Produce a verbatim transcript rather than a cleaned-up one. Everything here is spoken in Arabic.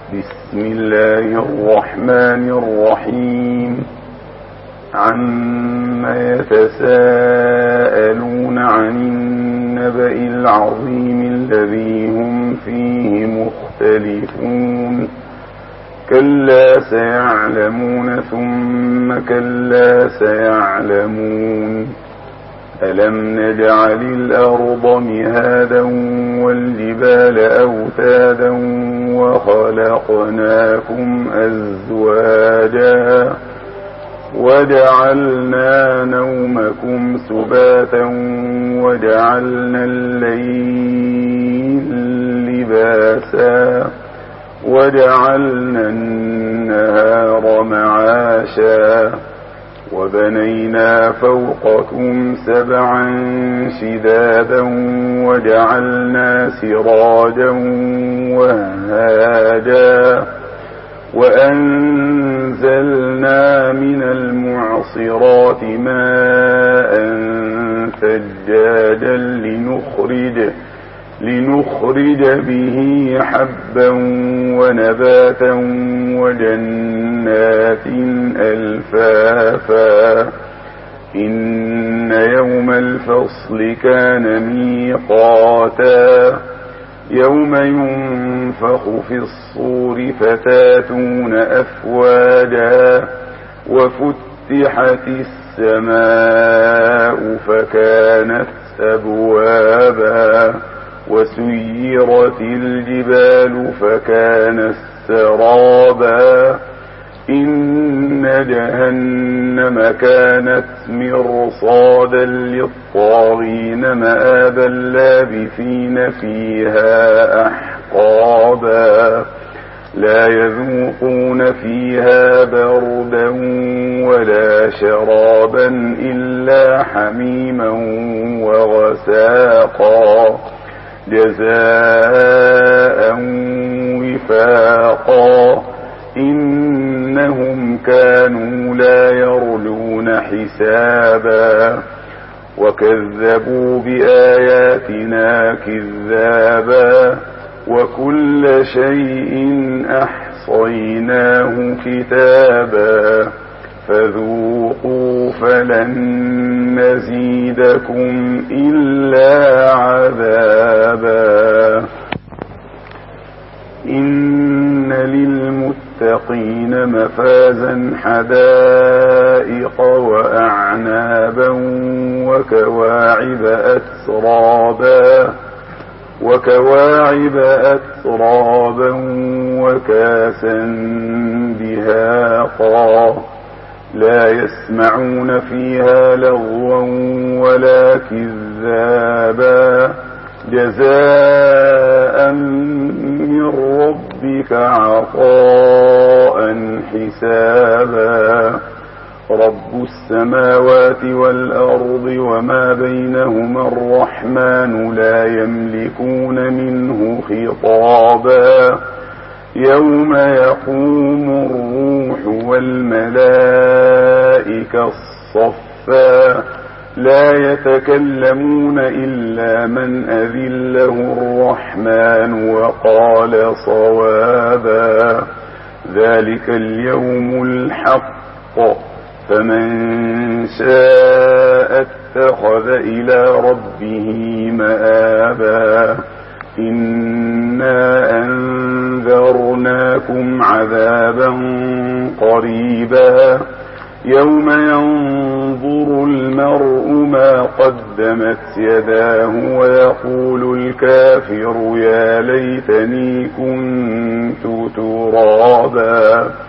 بسم الله الرحمن الرحيم. عما يتساءلون عن النبأ العظيم الذي هم فيه مختلفون. كلا سيعلمون ثم كلا سيعلمون. ألم نجعل الأرض مهادا والجبال أوتادا وخلقناكم أزواجا وجعلنا نومكم سباتا وجعلنا الليل لباسا وجعلنا النهار معاشا وبنينا فوقكم سبعا شدادا وجعلنا سراجا وهاجا وأنزلنا من المعصرات ماء ثجاجا لنخرج لنخرج به حبا ونباتا وجنات ألفافا. إن يوم الفصل كان ميقاتا. يوم ينفخ في الصور فتاتون أفواجا وفتحت السماء فكانت أبوابا وسيرت الجبال فكانت سرابا. إن جهنم كانت مرصادا للطاغين مآبا لابثين فيها أحقابا. لا يذوقون فيها بردا ولا شرابا إلا حميما وغساقا جزاء وفاقا. إنهم كانوا لا يرجون حسابا وكذبوا بآياتنا كذابا وكل شيء أحصيناه كتابا فذوقوا فلن نزيدكم إلا عذابا. إن للمتقين مفازا حدائق وأعنابا وكواعب أترابا وكواعب أترابا وكاسا دهاقا. لا يسمعون فيها لغوا ولا كذابا. جزاء من ربك عطاء حسابا. رب السماوات والأرض وما بينهما الرحمن لا يملكون منه خطابا. يوم يقوم الروح والملائكة صفا لا يتكلمون إلا من أذن له الرحمن وقال صوابا. ذلك اليوم الحق فمن شاء اتخذ إلى ربه مآبا. إنا أنذرناكم عذابا قريبا يوم ينظر المرء ما قدمت يداه ويقول الكافر يا ليتني كنت ترابا.